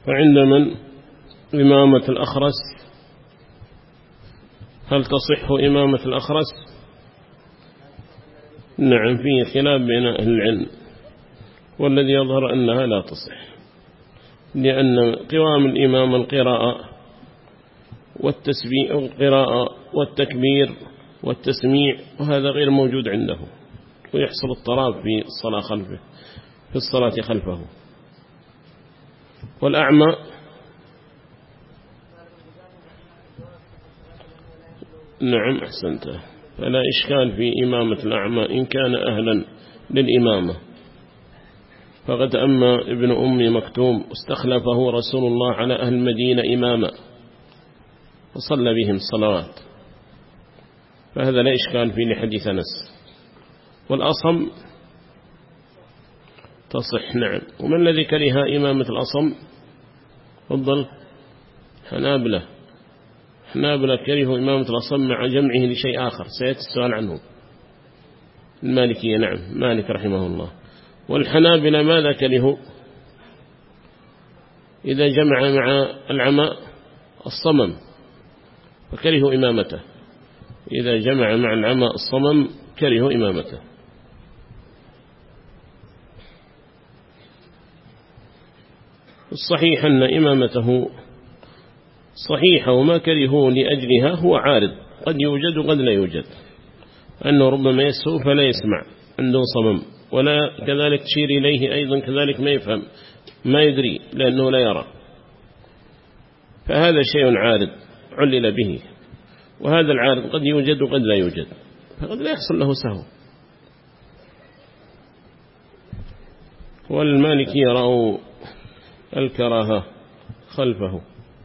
فعند من إمامة الأخرس؟ هل تصح إمامة الأخرس؟ نعم، فيه خلاف بين أهل العلم، والذي يظهر أنها لا تصح، لأن قوام الإمام القراءة والتكبير والتسميع، وهذا غير موجود عنده، ويحصل اضطراب في الصلاة خلفه. والأعمى نعم أحسنت، فلا إشكال في إمامة الأعمى إن كان أهلا للإمامة. فقد أما ابن أم مكتوم استخلفه رسول الله على أهل المدينة إماما وصلى بهم الصلوات، فهذا لا إشكال فيه لحديث أنس. والأصم تصح نعم. ومن الذي كره إمامة الأصم؟ فضل حنابلة كرهوا إمامة الأصم مع جمعه لشيء آخر سيأتي السؤال عنه. المالكية نعم، مالك رحمه الله. والحنابلة ماذا كرهوا؟ إذا جمع مع العمى الصمم فكرهوا إمامته، إذا جمع مع العمى الصمم كرهوا إمامته. الصحيح أن إمامته صحيحة، وما كرهوا لأجلها هو عارض، قد يوجد وقد لا يوجد، أنه ربما يسهو فلا يسمع عنده صمم، ولا كذلك تشير إليه أيضا كذلك ما يفهم ما يدري لأنه لا يرى، فهذا شيء عارض علل به، وهذا العارض قد يوجد وقد لا يوجد، فقد لا يحصل له سهو. والمالكي يروا الكراهة خلفه.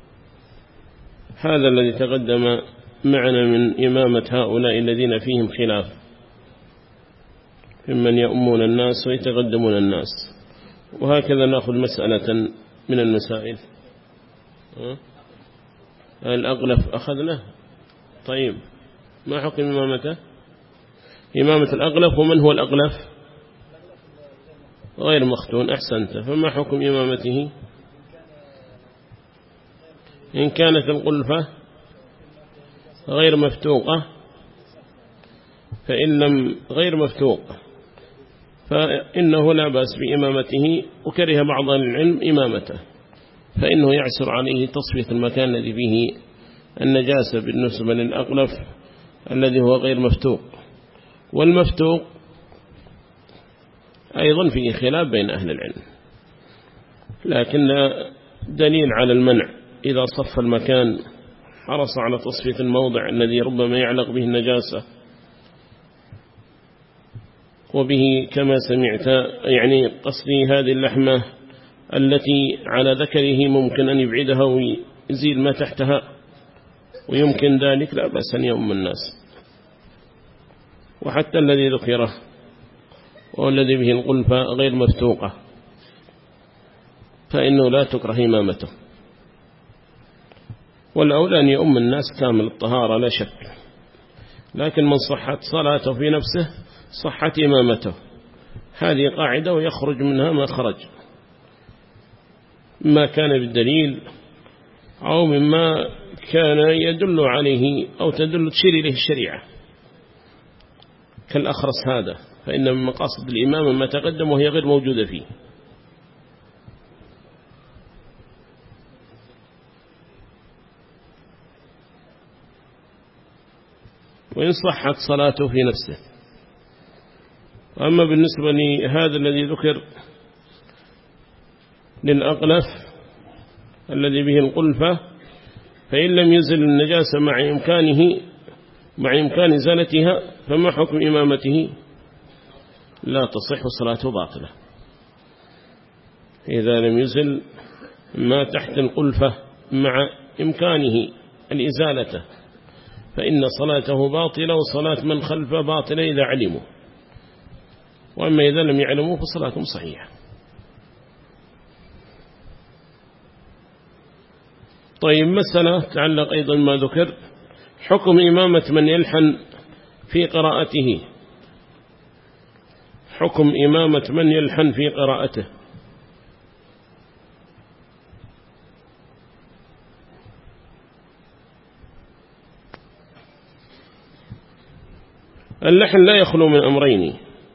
هذا الذي تقدم معنا من إمامة هؤلاء الذين فيهم خلاف، ممن يؤمون الناس ويتقدمون الناس. وهكذا نأخذ مسألة من المسائل. الأغلف أخذنا. طيب، ما حكم إمامته؟ إمامة الأغلف. ومن هو الأغلف؟ غير مختون. أحسنت. فما حكم إمامته؟ إن كانت القلفة غير مفتوقة، فإن لم غير مفتوق فإنه لا بأس بإمامته. وكره بعض العلم إمامته، فإنه يعسر عليه تصفية المكان الذي فيه النجاسة بالنسبة للأغلف الذي هو غير مفتوق. والمفتوق أيضا فيه خلاف بين أهل العلم، لكن دليل على المنع إذا صف المكان حرص على تصفية الموضع الذي ربما يعلق به النجاسة، وبه كما سمعت يعني قصدي هذه اللحمة التي على ذكره ممكن أن يبعدها ويزيل ما تحتها، ويمكن ذلك لا بأس أن يؤم الناس. وحتى الذي ذكره والذي به القلفة غير مفتوقة فإنه لا تكره إمامته، والأولى أن يؤم الناس كامل الطهارة لا شك، لكن من صحت صلاته في نفسه صحت إمامته. هذه قاعدة ويخرج منها ما خرج، ما كان بالدليل أو مما كان يدل عليه أو تشير إليه الشريعة كالأخرس هذا، فإن من مقاصد الإمامة ما تقدم وهي غير موجودة فيه. وإن صحت صلاته في نفسه. أما بالنسبة لهذا الذي ذكر للأقلف الذي به القلفة، فإن لم يزل النجاسة مع إمكان إزالتها فما حكم إمامته؟ لا تصح صلاته باطلة إذا لم يزل ما تحت القلفة مع إمكانه الإزالة، فإن صلاته باطلة وصلاة من خلفه باطلة إذا علموا، وأما إذا لم يعلموا فصلاتهم صحيحة. طيب، مسألة تعلق أيضا ما ذكر، حكم إمامة من يلحن في قراءته. حكم إمامة من يلحن في قراءته. اللحن لا يخلو من أمرين.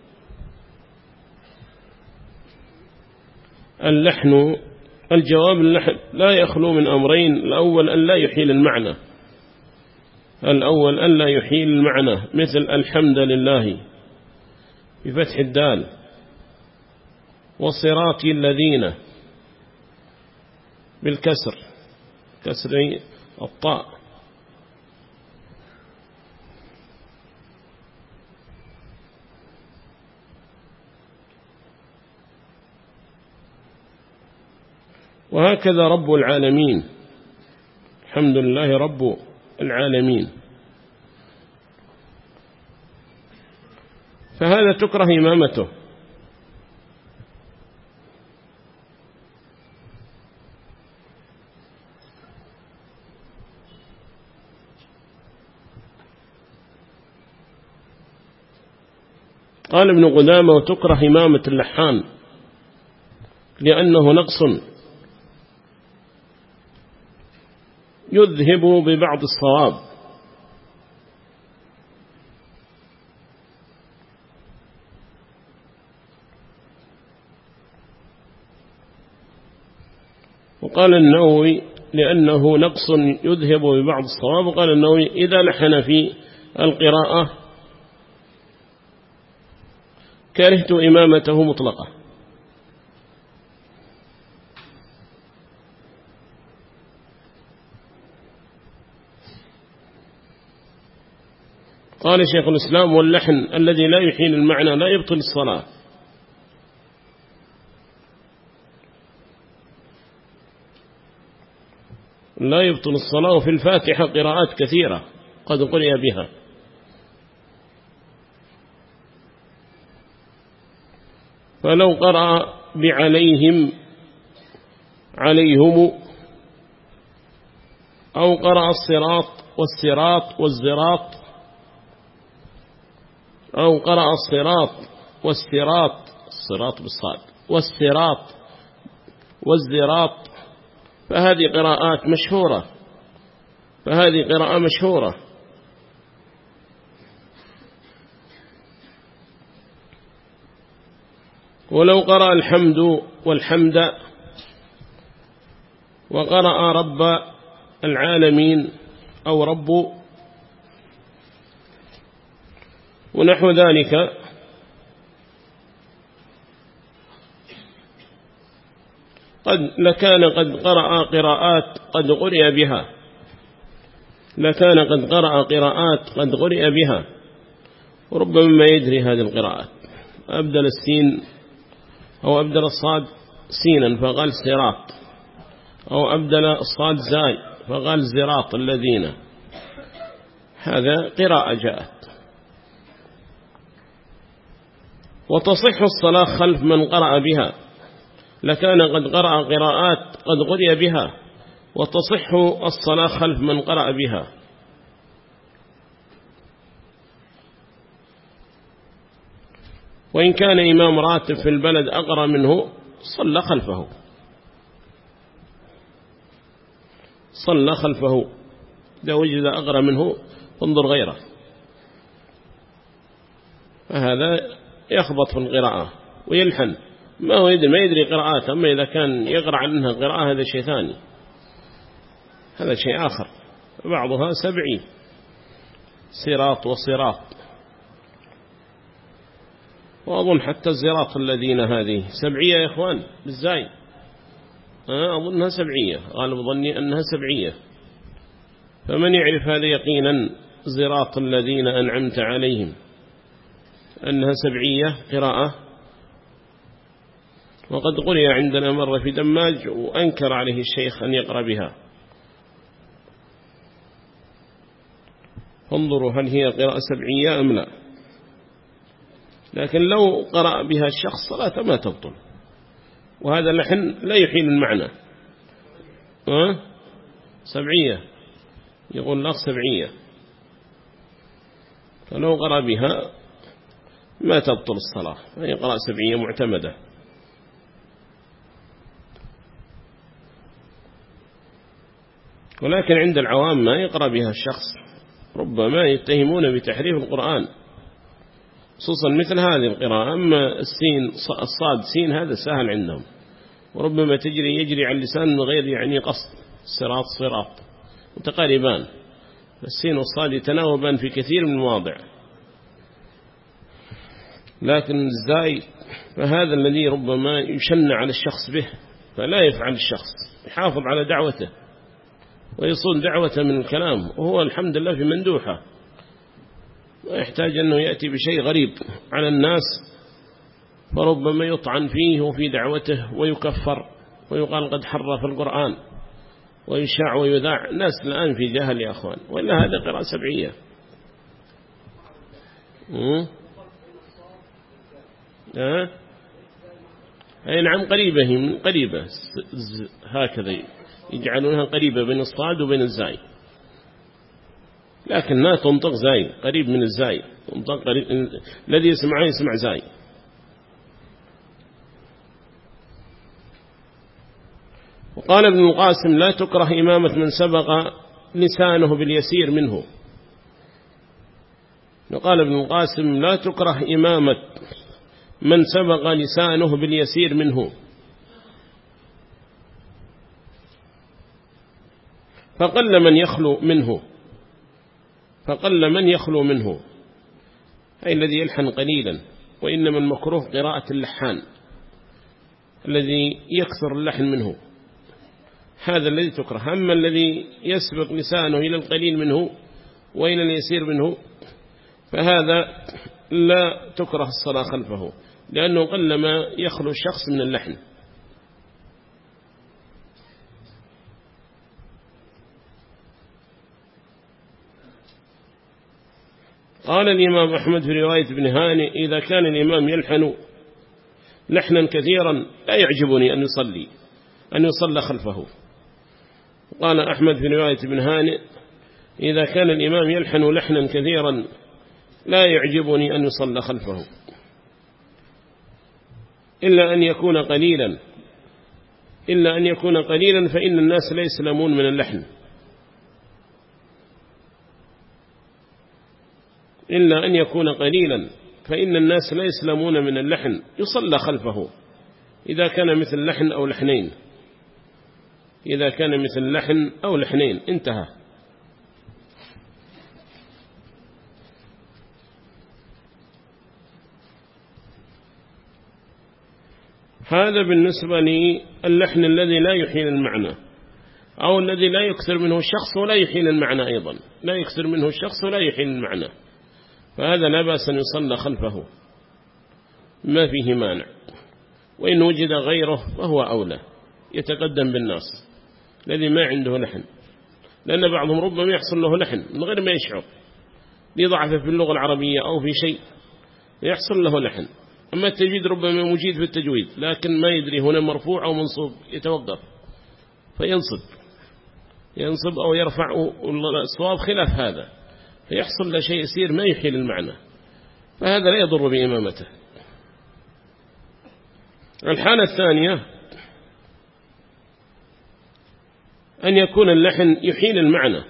اللحن الجواب اللحن لا يخلو من أمرين. الأول أن لا يحيل المعنى، الأول أن لا يحيل المعنى، مثل الحمد لله بفتح الدال، وصراط الذين بالكسر، كسر الطاء. وهكذا رب العالمين، الحمد لله رب العالمين، فهذا تكره إمامته. قال ابن قدامة: وتكره إمامة اللحان لأنه نقص يذهب ببعض الصواب. وقال النووي: لأنه نقص يذهب ببعض الصواب. وقال النووي: إذا لحن في القراءة كرهت إمامته مطلقة. قال شيخ الإسلام: واللحن الذي لا يحيل المعنى لا يبطل الصلاة. لا يبطل الصلاة. وفي الفاتحة قراءات كثيرة قد قرئ بها، فلو قرأ بعليهم عليهم، أو قرأ الصراط والصراط والزراط، أو قرأ الصراط والصراط، الصراط بالصاد، والصراط والزراط، فهذه قراءات مشهورة، فهذه قراءة مشهورة. ولو قرأ الحمد والحمد، وقرأ رب العالمين أو رب ونحو ذلك، لكان قد قرأ قراءات قد قرئ بها، لكان قد قرأ قراءات قد قرئ بها، وربما ما يدري هذه القراءات. أبدل السين أو أبدل الصاد سينا فقال صراط، أو أبدل الصاد زاي فقال زراط الذين، هذا قراءة جاءت. وتصح الصلاة خلف من قرأ بها، لكان قد قرأ قراءات قد قرئ بها، وتصح الصلاة خلف من قرأ بها. وإن كان إمام راتب في البلد أقرأ منه صلى خلفه، صلى خلفه. إذا وجد أقرأ منه فانظر غيره، فهذا يخبط في القراءة ويلحن، ما يدري قراءات. أما إذا كان يقرأ عنها قراءة هذا شيء ثاني، هذا شيء آخر. بعضها سبعي، صراط وصراط، وأظن حتى الزراط الذين هذه سبعية يا إخوان بالزاي، أظنها سبعية، غالب ظني أنها سبعية. فمن يعرف هذا يقينا زراط الذين أنعمت عليهم أنها سبعية قراءة. وقد قرئ عندنا مرة في دماج وأنكر عليه الشيخ أن يقرأ بها، فانظروا هل هي قراءة سبعية أم لا. لكن لو قرأ بها الشخص صلاة ما تبطل، وهذا اللحن لا يحيل المعنى. سبعية، يقول الأخ سبعية، فلو قرأ بها ما تبطل الصلاة، هي قراءة سبعية معتمدة. ولكن عند العوام ما يقرأ بها الشخص، ربما يتهمون بتحريف القرآن خصوصا مثل هذه القراءة. أما السين الصاد سين هذا سهل عندهم، وربما يجري على اللسان من غير يعني قصد، صراط صراط متقاربان، السين والصاد يتناوبان في كثير من المواضع. لكن الزاي فهذا الذي ربما يشن على الشخص به، فلا يفعل الشخص، يحافظ على دعوته ويصون دعوته من الكلام، وهو الحمد لله في مندوحة، ويحتاج أنه يأتي بشيء غريب على الناس، فربما يطعن فيه وفي دعوته ويكفر ويقال قد حرف القرآن ويشاع ويذاع. الناس الآن في جهل يا أخوان، وإلا هذا قراءة سبعية. أي نعم، قريبة هي من قريبة، هكذا يجعلونها قريبة بين الصاد وبين الزاي، لكن لا تنطق زاي، قريب من الزاي، تنطق قريب، الذي يسمع زاي. وقال ابن القاسم: لا تكره إمامة من سبق لسانه باليسير منه. وقال ابن القاسم: لا تكره إمامة من سبق لسانه باليسير منه، فقل من يخلو منه، أي الذي يلحن قليلا. وإنما المكروه قراءة اللحان الذي يكثر اللحن منه، هذا الذي تكره. أما الذي يسبق لسانه إلى القليل منه وإلى اليسير منه فهذا لا تكره الصلاة خلفه، لأنه قلما يخلو الشخص من اللحن. قال الإمام أحمد في رواية ابن هانئ: إذا كان الإمام يلحن لحنا كثيرا لا يعجبني أن يصلى خلفه. قال أحمد في رواية ابن هانئ: إذا كان الإمام يلحن لحنا كثيرا لا يعجبني أن يصلى خلفه، إلا أن يكون قليلا فإن الناس لا يسلمون من اللحن، إلا أن يكون قليلا فإن الناس لا يسلمون من اللحن، يصلى خلفه إذا كان مثل لحن أو لحنين، إذا كان مثل لحن أو لحنين، انتهى. هذا بالنسبة للحن الذي لا يحيل المعنى، أو الذي لا يكثر منه الشخص ولا يحيل المعنى أيضا، لا يكثر منه الشخص ولا يحيل المعنى، فهذا لا بأس أن يصلى خلفه، ما فيه مانع. وإن وجد غيره فهو أولى، يتقدم بالناس الذي ما عنده لحن، لأن بعضهم ربما يحصل له لحن من غير ما يشعر، لضعف في اللغة العربية أو في شيء يحصل له لحن. أما التجويد ربما مجيد في التجويد لكن ما يدري هنا مرفوع أو منصوب، يتوقف فينصب أو يرفع، الصواب خلاف هذا، فيحصل له شيء يسير ما يحيل المعنى، فهذا لا يضر بإمامته. الحالة الثانية أن يكون اللحن يحيل المعنى.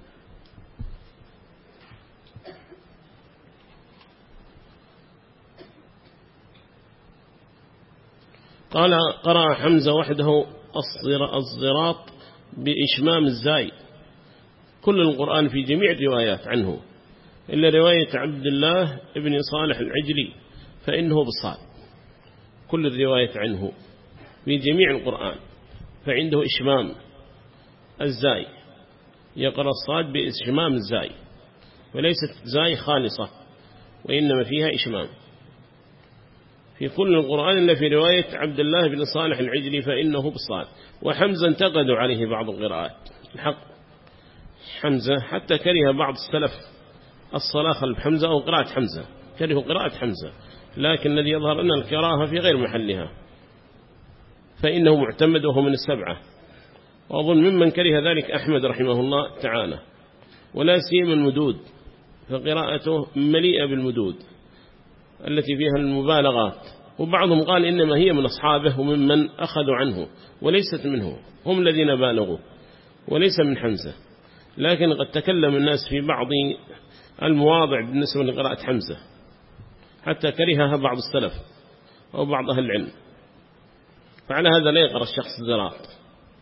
قال: قرأ حمزة وحده الصراط بإشمام الزاي، كل القرآن في جميع الروايات عنه إلا رواية عبد الله ابن صالح العجلي فإنه بالصاد، كل الرواية عنه في جميع القرآن فعنده إشمام الزاي، يقرأ الصاد بإشمام الزاي، وليست زاي خالصة وإنما فيها إشمام في كل القرآن إلا في رواية عبد الله بن صالح العجلي فإنه بالصاد. وحمزة انتقدوا عليه بعض القراءات، الحق حمزة حتى كره بعض السلف الصلاة خلف حمزة أو قراءة حمزة، كرهوا قراءة حمزة، لكن الذي يظهر أن الكراهة في غير محلها، فإنه معتمد وهو من السبعة، وأظن ممن كره ذلك أحمد رحمه الله تعالى، ولا سيما المدود، فقراءته مليئة بالمدود التي فيها المبالغات. وبعضهم قال إنما هي من أصحابه وممن أخذوا عنه وليست منه، هم الذين بالغوا وليس من حمزة. لكن قد تكلم الناس في بعض المواضع بالنسبة لقراءة حمزة، حتى كرهها بعض السلف أو بعض أهل العلم. فعلى هذا لا يقرأ الشخص الزراط،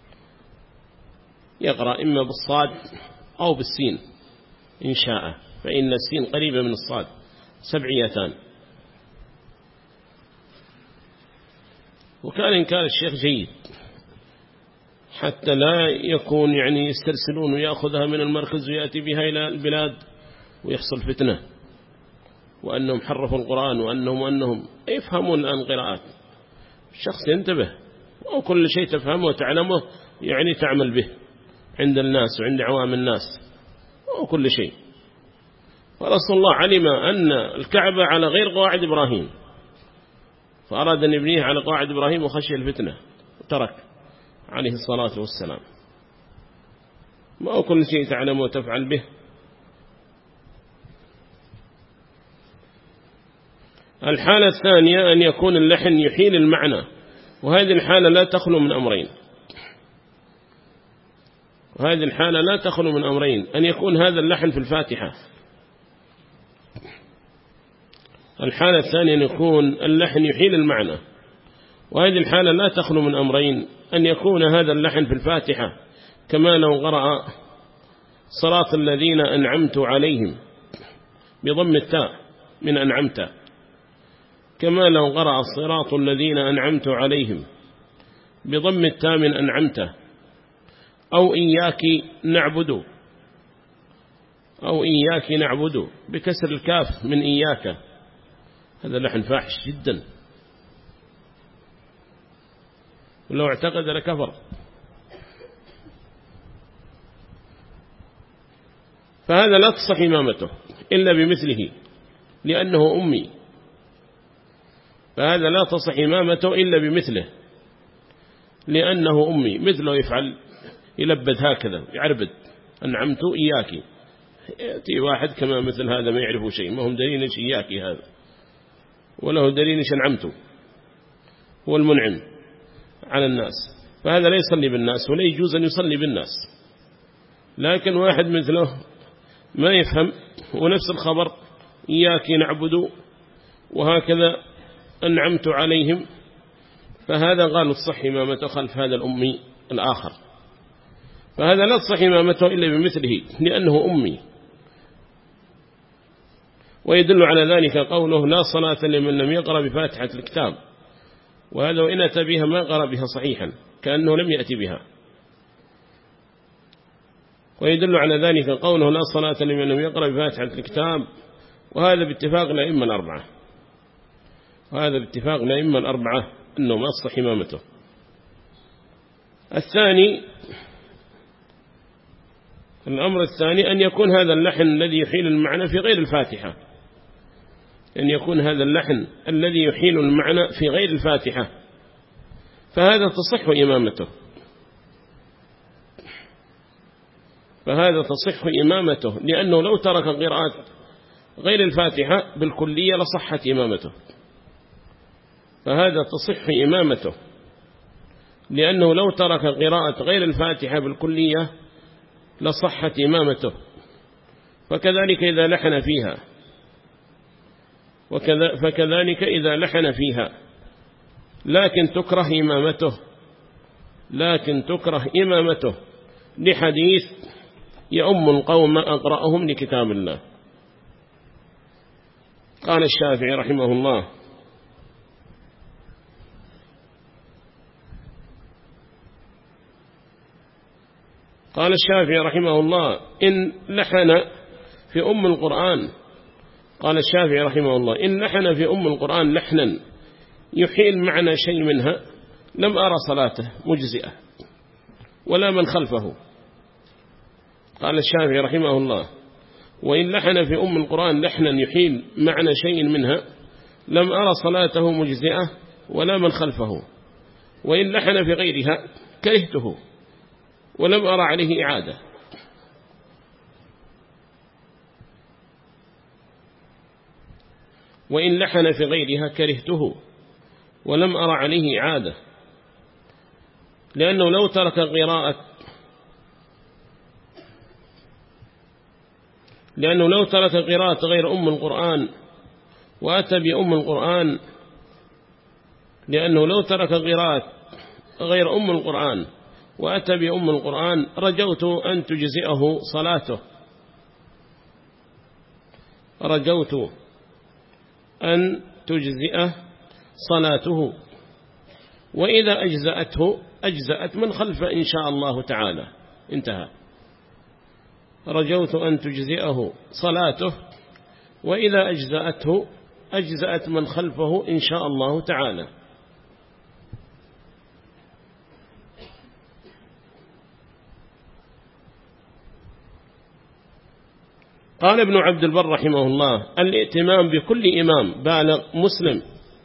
يقرأ إما بالصاد أو بالسين إن شاء، فإن السين قريبة من الصاد، سبعيتان. وكان إنكار الشيخ جيد حتى لا يكون يعني يسترسلون ويأخذها من المركز ويأتي بها إلى البلاد ويحصل فتنة، وأنهم حرفوا القرآن وأنهم يفهمون الآن قراءات. الشخص ينتبه، وكل شيء تفهمه وتعلمه يعني تعمل به عند الناس وعند عوام الناس وكل شيء. فرسول الله علم أن الكعبة على غير قواعد إبراهيم، فأراد أن يبنيه على قواعد إبراهيم وخشي الفتنة وترك عليه الصلاة والسلام. ما كل شيء تعلم وتفعل به. الحالة الثانية أن يكون اللحن يحيل المعنى، وهذه الحالة لا تخلو من أمرين. أن يكون هذا اللحن في الفاتحة. الحالة الثانية أن يكون اللحن يحيل المعنى، وهذه الحالة لا تخلو من أمرين. أن يكون هذا اللحن في الفاتحة كما لو قرأ صراط الذين أنعمت عليهم بضم التاء من أنعمت، كما لو قرأ صراط الذين أنعمت عليهم بضم التاء من أنعمت، أو إياك نعبد بكسر الكاف من إياك. هذا لحن فاحش جدا، ولو اعتقد لكفر. فهذا لا تصح إمامته إلا بمثله لأنه أمي. فهذا لا تصح إمامته إلا بمثله لأنه أمي. مثله يفعل يلبد هكذا يعربد أنعمت إياك. يأتي واحد كما مثل هذا ما يعرفه شيء، ما هم دليل إيش إياك هذا، وله دليل إيش أنعمته، هو المنعم على الناس. فهذا لا يصلي بالناس ولا يجوز أن يصلي بالناس. لكن واحد مثله ما يفهم ونفس الخبر إياك نعبد وهكذا أنعمت عليهم، فهذا قالوا تصح إمامته خلف هذا الأمي الآخر. فهذا لا تصح إمامته إلا بمثله لأنه أمي. ويدل على ذلك قوله لا صلاة لمن لم يقرأ بفاتحة الكتاب، وهذا وإن أتى بها ما قرأ بها صحيحا كأنه لم يأتي بها. ويدل على ذلك قوله لا صلاة لمن لم يقرأ بفاتحة الكتاب، وهذا باتفاق الأئمة الأربعة أنه ما تصح إمامته. الأمر الثاني أن يكون هذا اللحن الذي يحيل المعنى في غير الفاتحة، فهذا تصح إمامته، لأنه لو ترك قراءة غير الفاتحة بالكلية لصحت إمامته. فهذا تصح إمامته لأنه لو ترك قراءة غير الفاتحة بالكلية لصحت إمامته. فكذلك إذا لحن فيها لكن تكره إمامته لحديث يؤم القوم أقرأهم لكتاب الله. قال الشافعي رحمه الله إن لحن في أم القرآن لحنا يحيل معنى شيء منها لم أرى صلاته مجزئة ولا من خلفه. قال الشافعي رحمه الله وإن لحن في أم القرآن لحنا يحيل معنى شيء منها لم أرى صلاته مجزئة ولا من خلفه، وإن لحن في غيرها كرهته ولم أرى عليه إعادة. لأنه لو ترك قراءة غير أم القرآن وأتى بأم القرآن، لأنه لو ترك قراءة غير أم القرآن وأتى بأم القرآن رجوت أن تجزئه صلاته، رجوت أن تجزئه صلاته، وإذا أجزأته أجزأت من خلفه إن شاء الله تعالى. انتهى. رجوت أن تجزئه صلاته، وإذا أجزأته أجزأت من خلفه إن شاء الله تعالى. قال ابن عبد البر رحمه الله: الائتمام بكل إمام بالغ مسلم.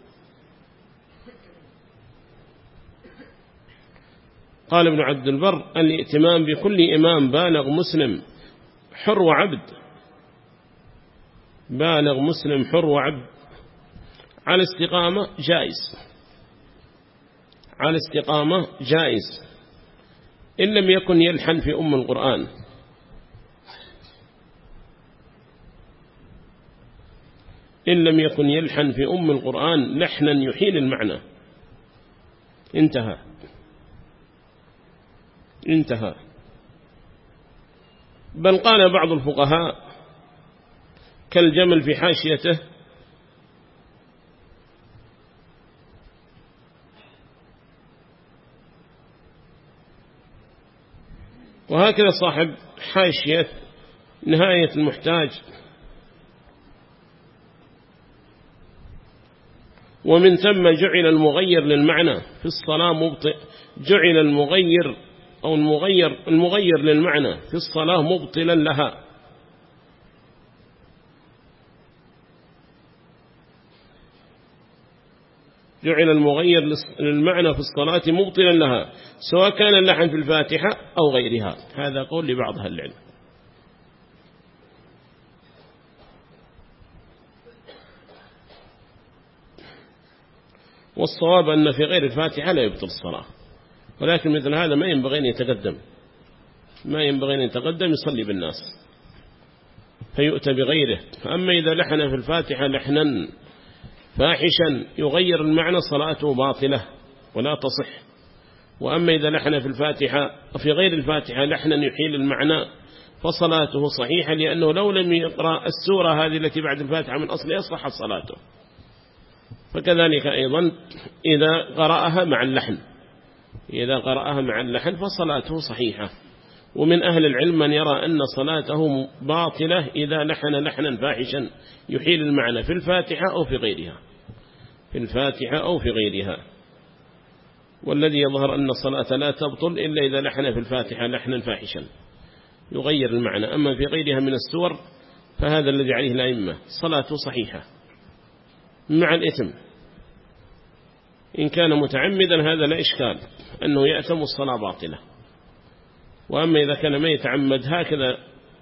قال ابن عبد البر: الائتمام بكل إمام بالغ مسلم حر وعبد، بالغ مسلم حر وعبد، على استقامة جائز، على استقامة جائز، إن لم يكن يلحن في أم القرآن. إن لم يكن يلحن في أم القرآن لحنا يحيل المعنى. انتهى. انتهى. بل قال بعض الفقهاء كالجمل في حاشيته: وهكذا صاحب حاشية نهاية المحتاج: ومن ثم جعل المغير للمعنى في الصلاة مبطئ، جعل المغير أو المغير للمعنى في الصلاة مبطلا لها. جعل المغير للمعنى في الصلاة مبطلا لها، سواء كان اللحن في الفاتحة أو غيرها. هذا قول لبعض أهل العلم. والصواب أن في غير الفاتحة لا يبطل الصلاة، ولكن مثل هذا ما ينبغي أن يتقدم، ما ينبغي أن يتقدم يصلي بالناس فيؤتى بغيره. أما إذا لحن في الفاتحة لحنا فاحشا يغير المعنى صلاته باطلة ولا تصح. وأما إذا لحن في الفاتحة وفي غير الفاتحة لحنا يحيل المعنى فصلاته صحيحة، لأنه لو لم يقرأ السورة هذه التي بعد الفاتحة من أصلها صحت صلاته. فكذلك أيضا إذا قرأها مع اللحن، إذا قرأها مع اللحن فصلاته صحيحة. ومن أهل العلم من يرى أن صلاته باطلة إذا لحن لحنا فاحشا يحيل المعنى في الفاتحة أو في غيرها، في الفاتحة أو في غيرها. والذي يظهر أن الصلاة لا تبطل إلا إذا لحن في الفاتحة لحنا فاحشا يغير المعنى. أما في غيرها من السور فهذا الذي عليه الأئمة صلاته صحيحة مع الإثم. إن كان متعمدا هذا لا إشكال أنه يأثم الصلاة باطلة. وأما إذا كان ما يتعمد هكذا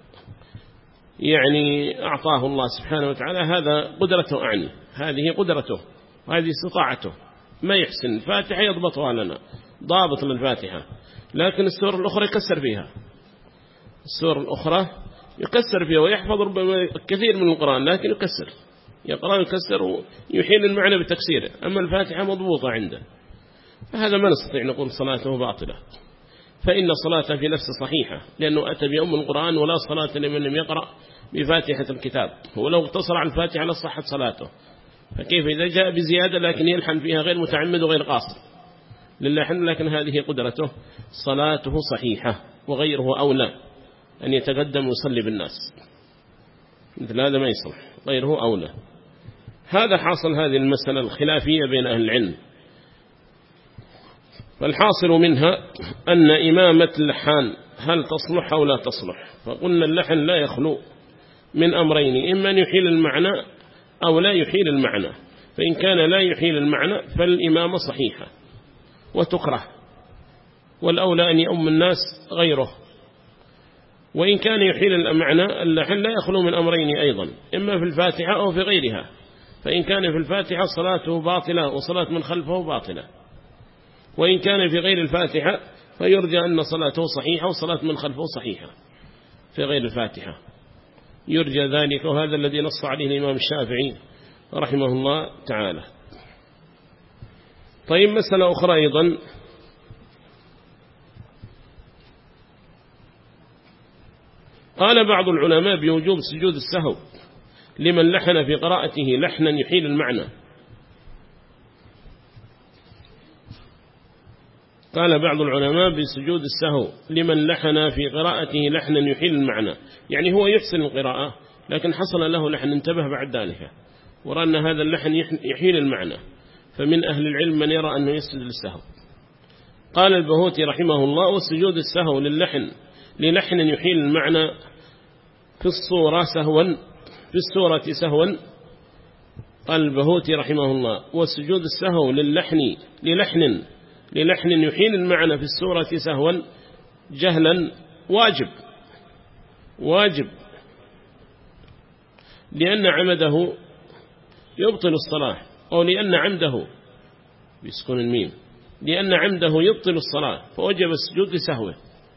يعني أعطاه الله سبحانه وتعالى، هذا قدرته أعني، هذه قدرته وهذه استطاعته، ما يحسن الفاتحة يضبطها لنا ضابط للفاتحة، لكن السور الأخرى يكسر فيها، السور الأخرى يكسر فيها ويحفظ ربما كثير من القرآن لكن يكسر، يقرأ يكسر ويحيل المعنى بتكسيره. أما الفاتحة مضبوطة عنده، فهذا ما نستطيع نقول صلاته باطلة، فإن صلاته في نفسه صحيحة، لأنه أتى بأم القرآن ولا صلاة لمن لم يقرأ بفاتحة الكتاب. ولو اقتصر على الفاتحة لصحت صلاته، فكيف إذا جاء بزيادة لكن يلحن فيها غير متعمد وغير قاصد للحن، لكن هذه قدرته صلاته صحيحة، وغيره أولى أن يتقدم ويصلي بالناس، مثل هذا ما يصلح، غيره أولى. هذا حاصل هذه المسألة الخلافية بين أهل العلم. فالحاصل منها أن إمامة اللحان هل تصلح أو لا تصلح؟ فقلنا اللحن لا يخلو من أمرين: إما أن يحيل المعنى أو لا يحيل المعنى. فإن كان لا يحيل المعنى فالإمامة صحيحة وتكره، والأولى أن يؤم الناس غيره. وإن كان يحيل المعنى اللحن لا يخلو من أمرين أيضا: إما في الفاتحة أو في غيرها. فإن كان في الفاتحة صلاته باطلة وصلاة من خلفه باطلة، وإن كان في غير الفاتحة فيرجى أن صلاته صحيحة وصلاة من خلفه صحيحة. في غير الفاتحة يرجى ذلك، وهذا الذي نص عليه الإمام الشافعي رحمه الله تعالى. طيب مسألة أخرى أيضا، قال بعض العلماء بوجوب سجود السهو لمن لحن في قراءته لحنا يحيل المعنى. قال بعض العلماء بسجود السهو لمن لحن في قراءته لحنا يحيل المعنى، يعني هو يحسن القراءة لكن حصل له لحن، انتبه بعد ذلك ورأى أن هذا اللحن يحيل المعنى، فمن أهل العلم من يرى أنه يسجد للسهو. قال البهوتي رحمه الله: والسجود السهو للحن يحيل المعنى في الصورة سهوا. قال البهوتي رحمه الله: والسجود السهو للحن يحيل المعنى في السورة سهوا جهلا واجب لأن عمده يبطل الصلاة، أو لأن عمده بسكون الميم، لأن عمده يبطل الصلاة فوجب السجود لسهوه.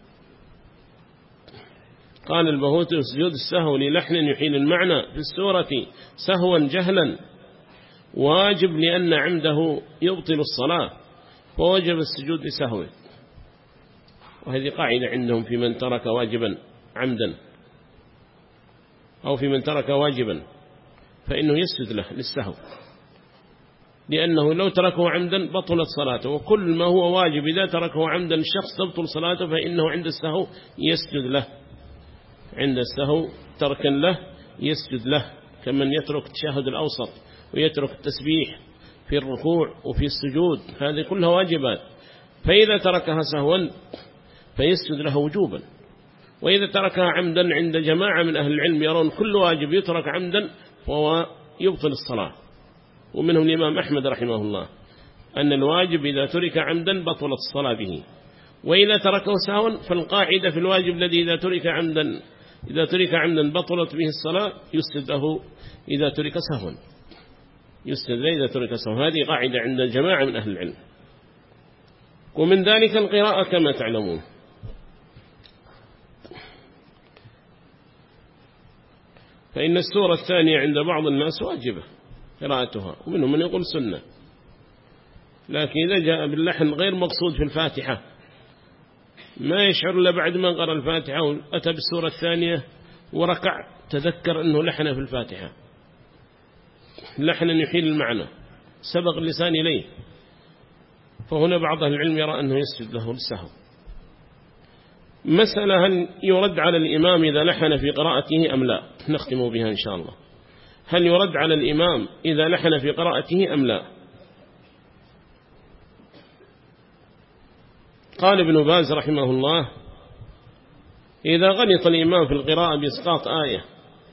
قال البهوتي: سجود السهو للحن يحيل المعنى في السورة سهوا جهلا واجب لأن عمده يبطل الصلاة فوجب السجود لسهوه. وهذه قاعدة عندهم في من ترك واجبا عمدا، أو في من ترك واجبا فإنه يسجد له للسهو، لأنه لو تركه عمدا بطلت صلاته، وكل ما هو واجب إذا تركه عمدا الشخص تبطل صلاته، فإنه عند السهو يسجد له، عند السهو تركا له يسجد له، كمن يترك التشهد الأوسط ويترك التسبيح في الركوع وفي السجود، هذه كلها واجبات، فإذا تركها سهوا فيسجد له وجوبا. وإذا تركها عمدا عند جماعة من أهل العلم يرون كل واجب يترك عمدا فهو يبطل الصلاة، ومنهم الإمام أحمد رحمه الله أن الواجب إذا ترك عمدا بطلت الصلاة به، وإذا تركه سهوا فالقاعدة في الواجب الذي إذا ترك عمدا بطلت به الصلاة يسجد له إذا ترك سهوا، هذه قاعدة عند جماعة من أهل العلم. ومن ذلك القراءة كما تعلمون، فإن السورة الثانية عند بعض الناس واجبة قراءتها، ومنهم من يقول سنة، لكن إذا جاء باللحن غير مقصود في الفاتحة ما يشعر إلا بعد ما قرأ الفاتحة وأتى بالسورة الثانية وركع تذكر أنه لحن في الفاتحة لحنا يحيل المعنى سبق اللسان إليه، فهنا بعض أهل العلم يرى أنه يسجد له للسهو. مسألة: هل يرد على الإمام إذا لحن في قراءته أم لا؟ نختم بها إن شاء الله. هل يرد على الإمام إذا لحن في قراءته أم لا؟ قال ابن باز رحمه الله: إذا غلط الإمام في القراءة بإسقاط آية.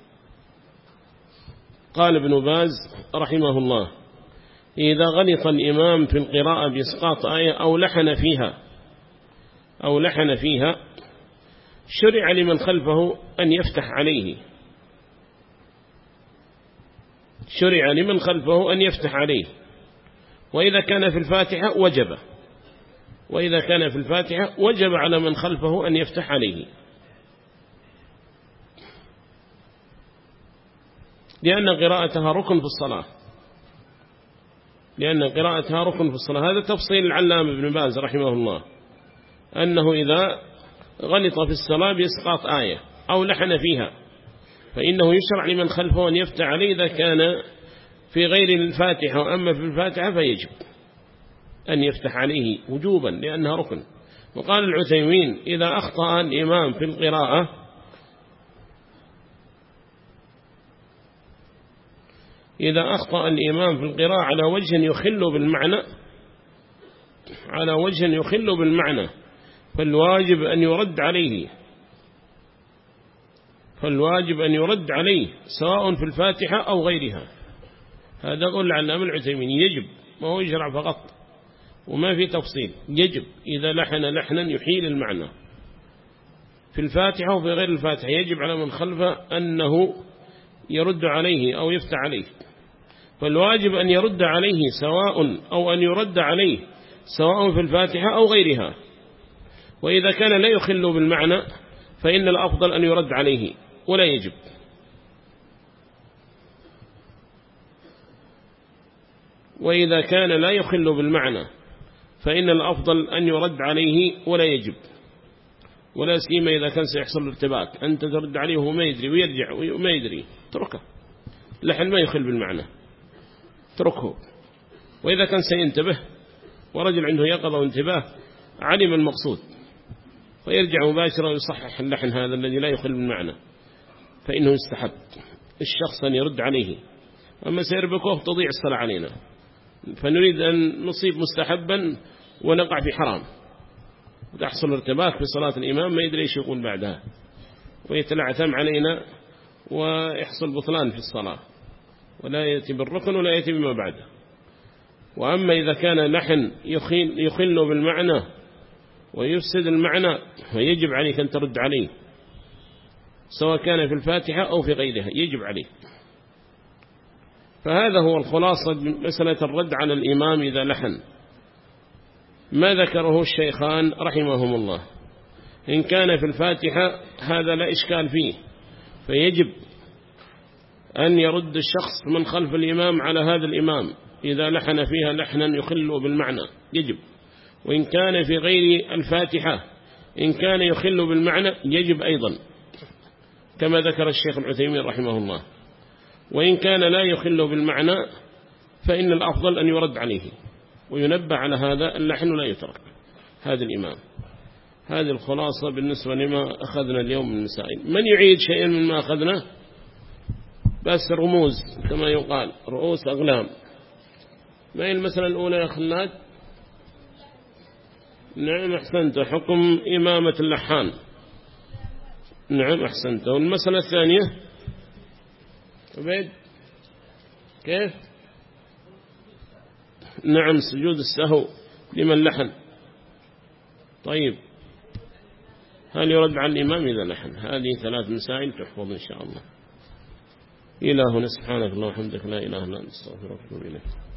قال ابن باز رحمه الله: إذا غلط الإمام في القراءة بإسقاط آية أو لحن فيها شرع لمن خلفه أن يفتح عليه، وإذا كان في الفاتحة وجب على من خلفه أن يفتح عليه، لأن قراءتها ركن في الصلاة. هذا تفصيل العلامة ابن باز رحمه الله، أنه إذا غلط في الصلاة بإسقاط آية أو لحن فيها فإنه يشرع لمن خلفه أن يفتح عليه إذا كان في غير الفاتحة، وأما في الفاتحة فيجب أن يفتح عليه وجوبا لأنها ركن. وقال العثيمين: إذا أخطأ الإمام في القراءة على وجه يخل بالمعنى فالواجب أن يرد عليه سواء في الفاتحة أو غيرها. هذا قول العلامة العثيمين، يجب، ما هو يشرع فقط وما في تفصيل، يجب إذا لحنا يحيل المعنى في الفاتحة وفي غير الفاتحة يجب على من خلفه أنه يرد عليه أو يفتح عليه، فالواجب أن يرد عليه سواء في الفاتحة أو غيرها. وإذا كان لا يخل بالمعنى فإن الأفضل أن يرد عليه ولا يجب. وإذا كان لا يخل بالمعنى فإن الأفضل أن يرد عليه ولا يجب، ولا سيما إذا كان سيحصل ارتباك، أنت ترد عليه وهو ما يدري ويرجع وما يدري، تركه، لحن ما يخل بالمعنى تركه. وإذا كان سينتبه ورجل عنده يقظة وانتباه علم المقصود فيرجع مباشرة ويصحح اللحن هذا الذي لا يخل بالمعنى، فإنه يستحب الشخص أن يرد عليه. أما سيربكه تضيع الصلاة علينا، فنريد أن نصيب مستحبا ونقع في حرام، وتحصل ارتباك في صلاة الإمام ما يدري ايش يقول بعدها ويتلعثم علينا ويحصل بطلان في الصلاة، ولا يأتي بالركن ولا يأتي بما بعده. وأما إذا كان لحن يخل بالمعنى ويفسد المعنى فيجب عليك أن ترد عليه، سواء كان في الفاتحة أو في غيرها يجب عليك. فهذا هو الخلاصة مسألة الرد على الإمام إذا لحن. ما ذكره الشيخان رحمهم الله، إن كان في الفاتحة هذا لا إشكال فيه، فيجب أن يرد الشخص من خلف الإمام على هذا الإمام إذا لحن فيها لحنا يخل بالمعنى يجب. وإن كان في غير الفاتحة إن كان يخل بالمعنى يجب أيضا، كما ذكر الشيخ العثيمين رحمه الله. وإن كان لا يخل بالمعنى فإن الأفضل أن يرد عليه وينبه على هذا اللحن لا يترك هذا الإمام. هذه الخلاصة بالنسبة لما أخذنا اليوم من المسائل. من يعيد شيئا مما أخذنا؟ بس رموز كما يقال، رؤوس أغلام. ما هي المسألة الأولى يا خلاد؟ نعم أحسنت، حكم إمامة اللحان. نعم أحسنت. والمسألة الثانية عبيد كيف؟ نعم سجود السهو لمن لحن. طيب هل يرد على الإمام إذا لحن؟ هذه 3 مسائل تحفظ إن شاء الله. إلهنا سبحانك اللهم وبحمدك لا إله إلا أنت استغفرك وأتوب إليك.